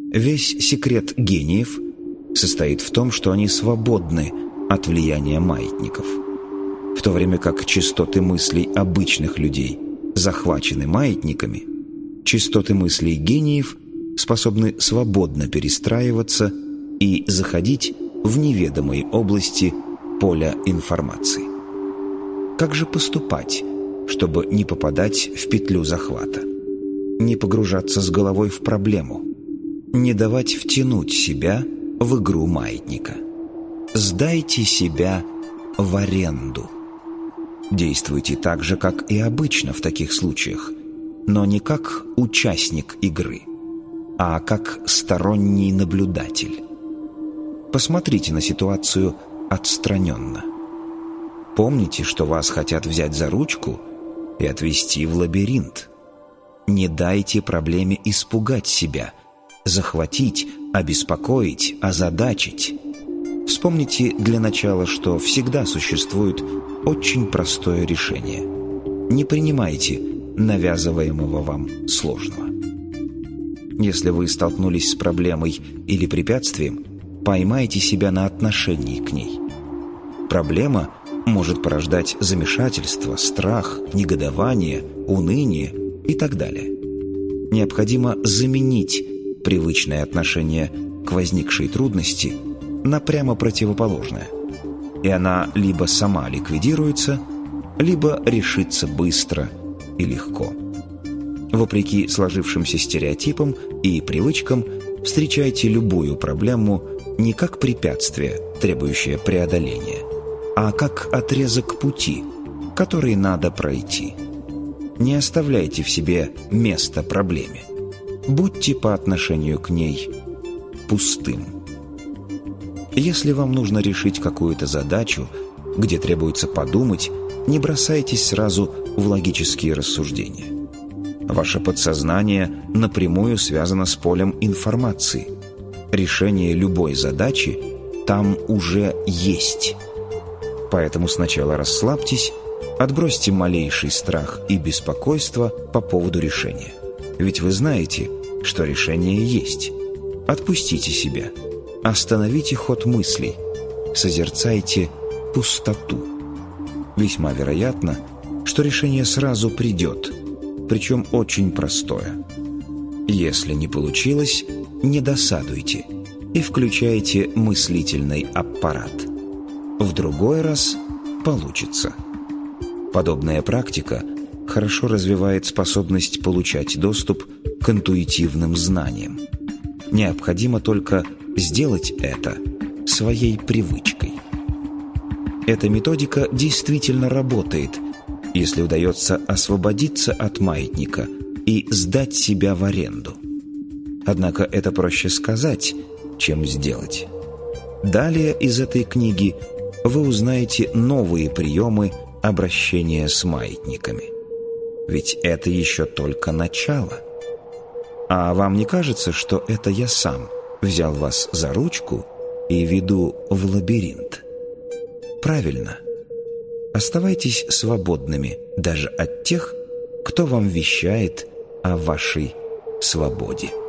Весь секрет гениев состоит в том, что они свободны от влияния маятников. В то время как частоты мыслей обычных людей захвачены маятниками, частоты мыслей гениев способны свободно перестраиваться и заходить в неведомые области поля информации. Как же поступать, чтобы не попадать в петлю захвата? Не погружаться с головой в проблему, не давать втянуть себя в игру маятника. Сдайте себя в аренду. Действуйте так же, как и обычно в таких случаях, но не как участник игры, а как сторонний наблюдатель. Посмотрите на ситуацию отстраненно. Помните, что вас хотят взять за ручку и отвести в лабиринт. Не дайте проблеме испугать себя, захватить, обеспокоить, озадачить. Вспомните для начала, что всегда существует очень простое решение. Не принимайте навязываемого вам сложного. Если вы столкнулись с проблемой или препятствием, поймайте себя на отношении к ней. Проблема может порождать замешательство, страх, негодование, уныние и так далее. Необходимо заменить привычное отношение к возникшей трудности на прямо противоположное, и она либо сама ликвидируется, либо решится быстро и легко. Вопреки сложившимся стереотипам и привычкам, встречайте любую проблему не как препятствие, требующее преодоления, а как отрезок пути, который надо пройти. Не оставляйте в себе места проблеме. Будьте по отношению к ней пустым. Если вам нужно решить какую-то задачу, где требуется подумать, не бросайтесь сразу в логические рассуждения. Ваше подсознание напрямую связано с полем информации. Решение любой задачи там уже есть. Поэтому сначала расслабьтесь, отбросьте малейший страх и беспокойство по поводу решения. Ведь вы знаете, что решение есть. Отпустите себя. Остановите ход мыслей. Созерцайте пустоту. Весьма вероятно, что решение сразу придет, причем очень простое. Если не получилось, не досадуйте и включайте мыслительный аппарат. В другой раз получится. Подобная практика хорошо развивает способность получать доступ к интуитивным знаниям. Необходимо только сделать это своей привычкой. Эта методика действительно работает, если удается освободиться от маятника и сдать себя в аренду. Однако это проще сказать, чем сделать. Далее из этой книги вы узнаете новые приемы обращения с маятниками. Ведь это еще только начало. А вам не кажется, что это я сам взял вас за ручку и веду в лабиринт? Правильно. Оставайтесь свободными даже от тех, кто вам вещает о вашей свободе.